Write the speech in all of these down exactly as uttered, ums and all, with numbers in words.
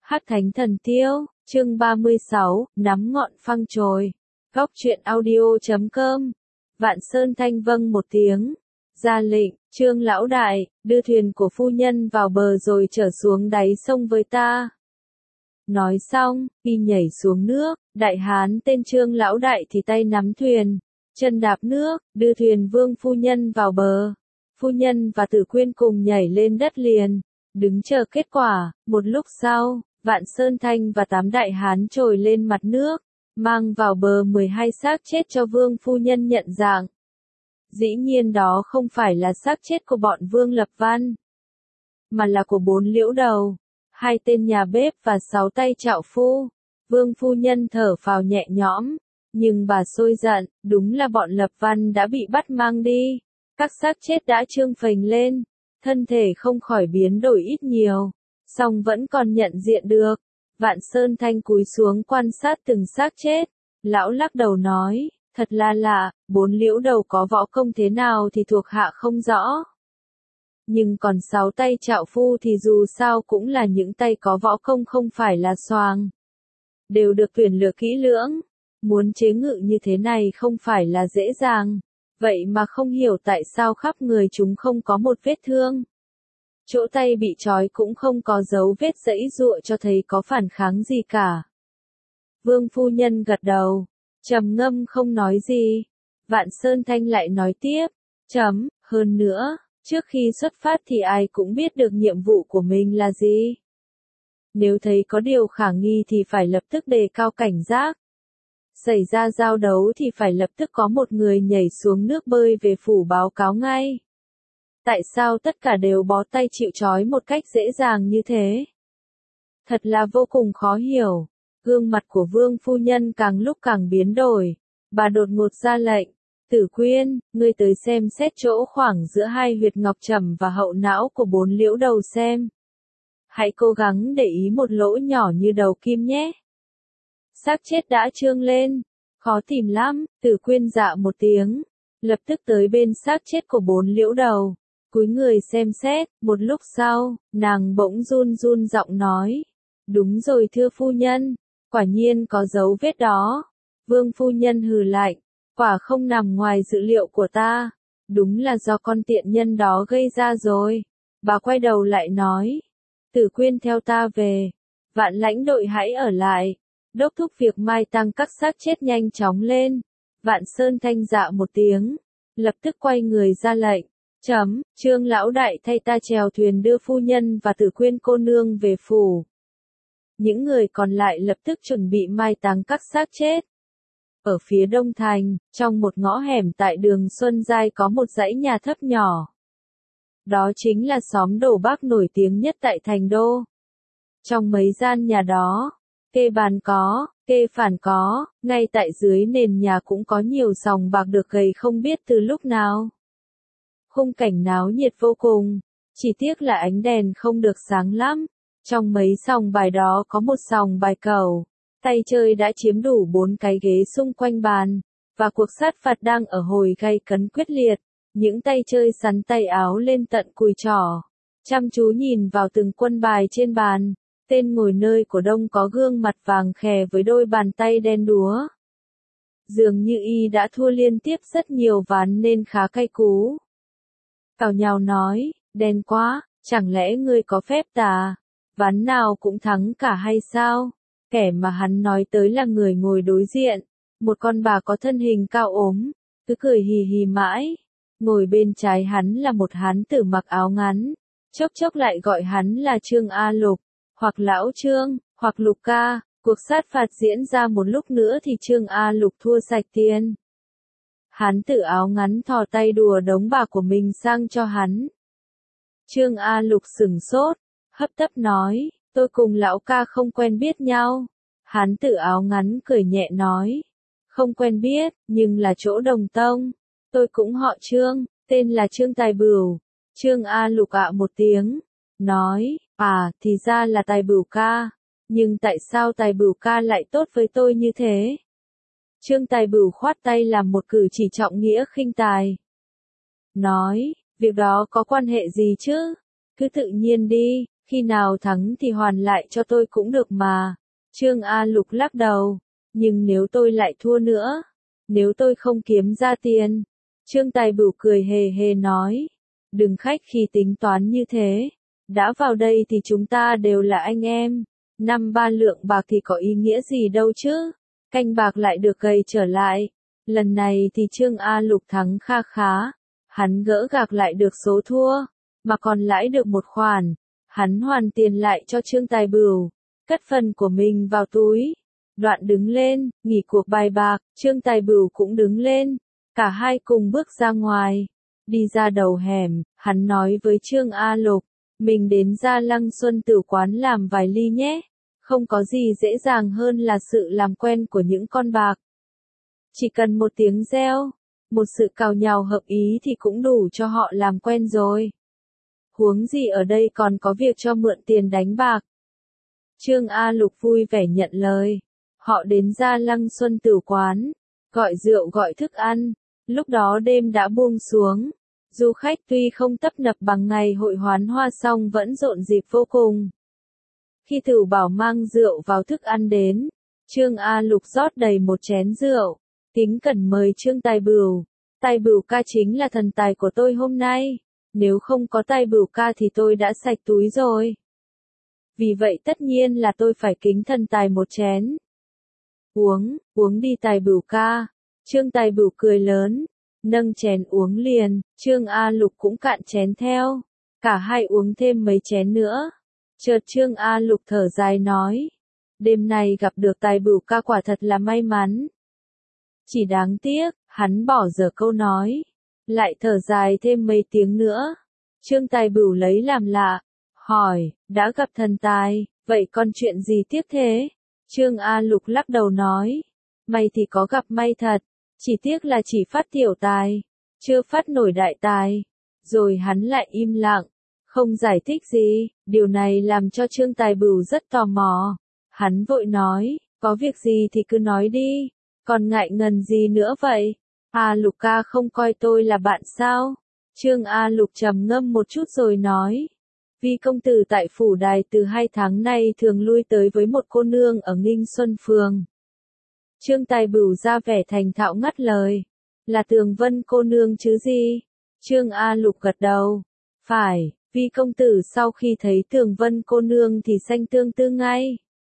Hắc Thánh Thần Tiêu, chương ba mươi sáu, nắm ngọn phăng chồi. Góc truyện audio chấm com. Vạn Sơn Thanh vâng một tiếng. Ra lệnh, Trương lão đại, đưa thuyền của phu nhân vào bờ rồi trở xuống đáy sông với ta. Nói xong, y nhảy xuống nước, đại hán tên Trương lão đại thì tay nắm thuyền, chân đạp nước, đưa thuyền vương phu nhân vào bờ. Phu nhân và Tử Quyên cùng nhảy lên đất liền, đứng chờ kết quả. Một lúc sau, Vạn Sơn Thanh và tám đại hán trồi lên mặt nước, mang vào bờ mười hai xác chết cho vương phu nhân nhận dạng. Dĩ nhiên đó không phải là xác chết của bọn Vương Lập Văn, mà là của bốn liễu đầu, hai tên nhà bếp và sáu tay trạo phu. Vương phu nhân thở phào nhẹ nhõm, nhưng bà sôi giận, đúng là bọn Lập Văn đã bị bắt mang đi. Các xác chết đã trương phình lên, thân thể không khỏi biến đổi ít nhiều, song vẫn còn nhận diện được. Vạn Sơn Thanh cúi xuống quan sát từng xác chết, lão lắc đầu nói, thật là lạ, bốn liễu đầu có võ công thế nào thì thuộc hạ không rõ. Nhưng còn sáu tay trạo phu thì dù sao cũng là những tay có võ công không phải là xoàng. Đều được tuyển lựa kỹ lưỡng, muốn chế ngự như thế này không phải là dễ dàng. Vậy mà không hiểu tại sao khắp người chúng không có một vết thương. Chỗ tay bị trói cũng không có dấu vết giãy giụa cho thấy có phản kháng gì cả. Vương phu nhân gật đầu, trầm ngâm không nói gì. Vạn Sơn Thanh lại nói tiếp, chấm, hơn nữa, trước khi xuất phát thì ai cũng biết được nhiệm vụ của mình là gì. Nếu thấy có điều khả nghi thì phải lập tức đề cao cảnh giác. Xảy ra giao đấu thì phải lập tức có một người nhảy xuống nước bơi về phủ báo cáo ngay. Tại sao tất cả đều bó tay chịu trói một cách dễ dàng như thế? Thật là vô cùng khó hiểu. Gương mặt của vương phu nhân càng lúc càng biến đổi. Bà đột ngột ra lệnh, Tử Quyên, ngươi tới xem xét chỗ khoảng giữa hai huyệt ngọc trầm và hậu não của bốn liễu đầu xem. Hãy cố gắng để ý một lỗ nhỏ như đầu kim nhé. Xác chết đã trương lên, khó tìm lắm. Tử Quyên dạ một tiếng, lập tức tới bên xác chết của bốn liễu đầu, cúi người xem xét. Một lúc sau, nàng bỗng run run giọng nói, đúng rồi thưa phu nhân, quả nhiên có dấu vết đó. Vương phu nhân hừ lạnh, quả không nằm ngoài dự liệu của ta, đúng là do con tiện nhân đó gây ra rồi. Bà quay đầu lại nói, Tử Quyên theo ta về, Vạn lãnh đội hãy ở lại. Đốc thúc việc mai tang các xác chết nhanh chóng lên. Vạn Sơn Thanh dạ một tiếng, lập tức quay người ra lệnh, chấm, Trương lão đại thay ta chèo thuyền đưa phu nhân và Tử Quyên cô nương về phủ. Những người còn lại lập tức chuẩn bị mai táng các xác chết. Ở phía đông thành, trong một ngõ hẻm tại đường Xuân Giai có một dãy nhà thấp nhỏ. Đó chính là xóm Đổ Bác nổi tiếng nhất tại thành đô. Trong mấy gian nhà đó, kê bàn có, kê phản có, ngay tại dưới nền nhà cũng có nhiều sòng bạc được gầy không biết từ lúc nào. Khung cảnh náo nhiệt vô cùng, chỉ tiếc là ánh đèn không được sáng lắm. Trong mấy sòng bài đó có một sòng bài cẩu, tay chơi đã chiếm đủ bốn cái ghế xung quanh bàn, và cuộc sát phạt đang ở hồi gay cấn quyết liệt. Những tay chơi sắn tay áo lên tận cùi trỏ, chăm chú nhìn vào từng quân bài trên bàn. Tên ngồi nơi cổ đông có gương mặt vàng khè với đôi bàn tay đen đúa. Dường như y đã thua liên tiếp rất nhiều ván nên khá cay cú. Cào nhào nói, đen quá, chẳng lẽ ngươi có phép tà, ván nào cũng thắng cả hay sao? Kẻ mà hắn nói tới là người ngồi đối diện, một con bà có thân hình cao ốm, cứ cười hì hì mãi. Ngồi bên trái hắn là một hán tử mặc áo ngắn, chốc chốc lại gọi hắn là Trương A Lục, hoặc Lão Trương, hoặc Lục ca. Cuộc sát phạt diễn ra một lúc nữa thì Trương A Lục thua sạch tiền. Hán tử áo ngắn thò tay đùa đống bạc của mình sang cho hắn. Trương A Lục sửng sốt, hấp tấp nói, tôi cùng lão ca không quen biết nhau. Hán tử áo ngắn cười nhẹ nói, không quen biết, nhưng là chỗ đồng tông. Tôi cũng họ Trương, tên là Trương Tài Bửu. Trương A Lục ạ một tiếng, nói, à, thì ra là Tài Bửu ca, nhưng tại sao Tài Bửu ca lại tốt với tôi như thế? Trương Tài Bửu khoát tay làm một cử chỉ trọng nghĩa khinh tài. Nói, việc đó có quan hệ gì chứ? Cứ tự nhiên đi, Khi nào thắng thì hoàn lại cho tôi cũng được mà. Trương A Lục lắc đầu. Nhưng nếu tôi lại thua nữa, nếu tôi không kiếm ra tiền. Trương Tài Bửu cười hề hề nói. Đừng khách khi tính toán như thế. Đã vào đây thì chúng ta đều là anh em. Năm ba lượng bạc thì có ý nghĩa gì đâu chứ. Canh bạc lại được gầy trở lại. Lần này thì Trương A Lục thắng kha khá. Hắn gỡ gạc lại được số thua, mà còn lãi được một khoản. Hắn hoàn tiền lại cho Trương Tài Bửu, cất phần của mình vào túi. Đoạn đứng lên, nghỉ cuộc bài bạc, Trương Tài Bửu cũng đứng lên. Cả hai cùng bước ra ngoài. Đi ra đầu hẻm, hắn nói với Trương A Lục, mình đến Gia Lăng Xuân Tử Quán làm vài ly nhé. Không có gì dễ dàng hơn là sự làm quen của những con bạc. Chỉ cần một tiếng reo, một sự cào nhào hợp ý thì cũng đủ cho họ làm quen rồi. Huống gì ở đây còn có việc cho mượn tiền đánh bạc. Trương A Lục vui vẻ nhận lời. Họ đến Gia Lăng Xuân Tử Quán, gọi rượu gọi thức ăn. Lúc đó đêm đã buông xuống. Du khách tuy không tấp nập bằng ngày hội hoán hoa song vẫn rộn rịp vô cùng. Khi Thử Bảo mang rượu vào thức ăn đến, Trương A Lục rót đầy một chén rượu, kính cẩn mời Trương Tài Bửu. Tài Bửu ca chính là thần tài của tôi hôm nay. Nếu không có Tài Bửu ca thì tôi đã sạch túi rồi. Vì vậy tất nhiên là tôi phải kính thần tài một chén. Uống, uống đi Tài Bửu ca. Trương Tài Bửu cười lớn, nâng chén uống liền. Trương A Lục cũng cạn chén theo. Cả hai uống thêm mấy chén nữa. Chợt Trương A Lục thở dài nói. Đêm này gặp được Tài Bửu ca quả thật là may mắn. Chỉ đáng tiếc, hắn bỏ dở câu nói. Lại thở dài thêm mấy tiếng nữa. Trương Tài Bửu lấy làm lạ. Hỏi, đã gặp thần tài, vậy còn chuyện gì tiếp thế? Trương A Lục lắc đầu nói. May thì có gặp may thật. Chỉ tiếc là chỉ phát tiểu tài. Chưa phát nổi đại tài. Rồi hắn lại im lặng. Không giải thích gì. Điều này làm cho Trương Tài Bửu rất tò mò. Hắn vội nói. Có việc gì thì cứ nói đi. Còn ngại ngần gì nữa vậy? A Lục ca không coi tôi là bạn sao? Trương A Lục trầm ngâm một chút rồi nói. Vi công tử tại phủ đài từ hai tháng nay thường lui tới với một cô nương ở Nghinh Xuân Phường. Trương Tài Bửu ra vẻ thành thạo ngắt lời. Là Tường Vân cô nương chứ gì? Trương A Lục gật đầu. Phải, Vi công tử sau khi thấy Tường Vân cô nương thì xanh tương tư ngay.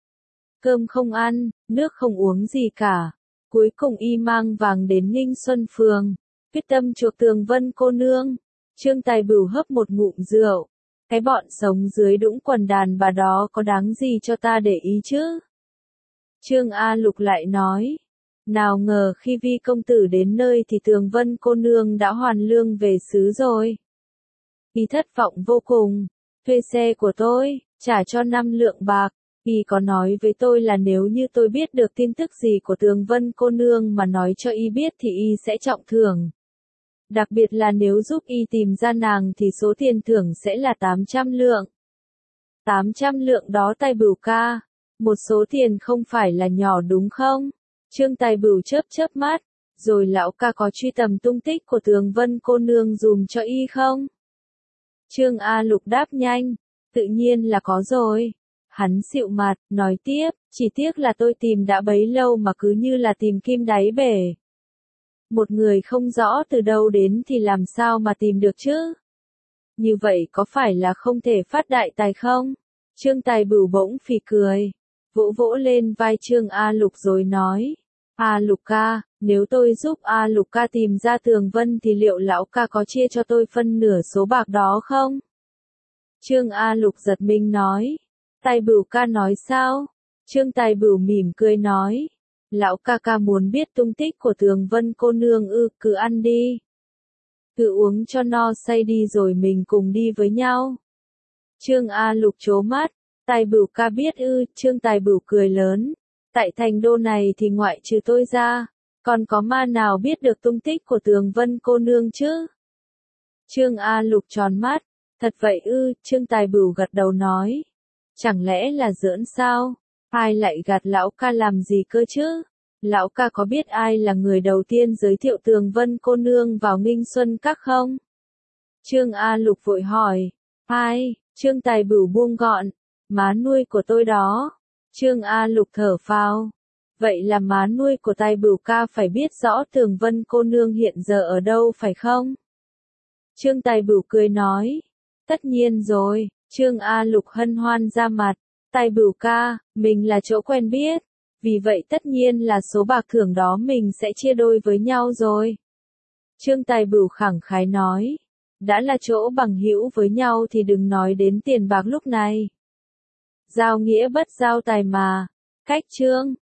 Cơm không ăn, nước không uống gì cả. Cuối cùng y mang vàng đến Nghinh Xuân Phường, quyết tâm chuộc Tường Vân cô nương. Trương Tài Bửu hấp một ngụm rượu. Cái bọn sống dưới đũng quần đàn bà đó có đáng gì cho ta để ý chứ? Trương A Lục lại nói. Nào ngờ khi Vi công tử đến nơi thì Tường Vân cô nương đã hoàn lương về xứ rồi. Y thất vọng vô cùng. Thuê xe của tôi, trả cho năm lượng bạc. Y có nói với tôi là nếu như tôi biết được tin tức gì của Tường Vân cô nương mà nói cho Y biết thì Y sẽ trọng thưởng. Đặc biệt là nếu giúp Y tìm ra nàng thì số tiền thưởng sẽ là tám trăm lượng. tám trăm lượng đó Tài Bửu ca. Một số tiền không phải là nhỏ đúng không? Trương Tài Bửu chớp chớp mắt. Rồi lão ca có truy tầm tung tích của Tường Vân cô nương dùm cho Y không? Trương A Lục đáp nhanh. Tự nhiên là có rồi. Hắn xịu mặt, nói tiếp, chỉ tiếc là tôi tìm đã bấy lâu mà cứ như là tìm kim đáy bể. Một người không rõ từ đâu đến thì làm sao mà tìm được chứ? Như vậy có phải là không thể phát đại tài không? Trương Tài Bửu bỗng phì cười, vỗ vỗ lên vai Trương A Lục rồi nói. A Lục ca, nếu tôi giúp A Lục ca tìm ra Tường Vân thì liệu lão ca có chia cho tôi phân nửa số bạc đó không? Trương A Lục giật mình nói. Tài Bửu ca nói sao? Trương Tài Bửu mỉm cười nói. Lão ca ca muốn biết tung tích của Tường Vân cô nương ư, cứ ăn đi. Cứ uống cho no say đi rồi mình cùng đi với nhau. Trương A Lục trố mắt. Tài Bửu ca biết ư, Trương Tài Bửu cười lớn. Tại thành đô này thì ngoại trừ tôi ra, còn có ma nào biết được tung tích của Tường Vân cô nương chứ? Trương A Lục tròn mắt. Thật vậy ư, Trương Tài Bửu gật đầu nói. Chẳng lẽ là giỡn sao? Ai lại gạt lão ca làm gì cơ chứ? Lão ca có biết ai là người đầu tiên giới thiệu Tường Vân cô nương vào Nghinh Xuân Các không? Trương A Lục vội hỏi. Ai? Trương Tài Bửu buông gọn, má nuôi của tôi đó. Trương A Lục thở phào. Vậy là má nuôi của Tài Bửu ca phải biết rõ Tường Vân cô nương hiện giờ ở đâu phải không? Trương Tài Bửu cười nói. Tất nhiên rồi, Trương A Lục hân hoan ra mặt. Tài Bửu ca, mình là chỗ quen biết. Vì vậy tất nhiên là số bạc thưởng đó mình sẽ chia đôi với nhau rồi. Trương Tài Bửu khẳng khái nói. Đã là chỗ bằng hữu với nhau thì đừng nói đến tiền bạc lúc này. Giao nghĩa bất giao tài mà. Cách Trương.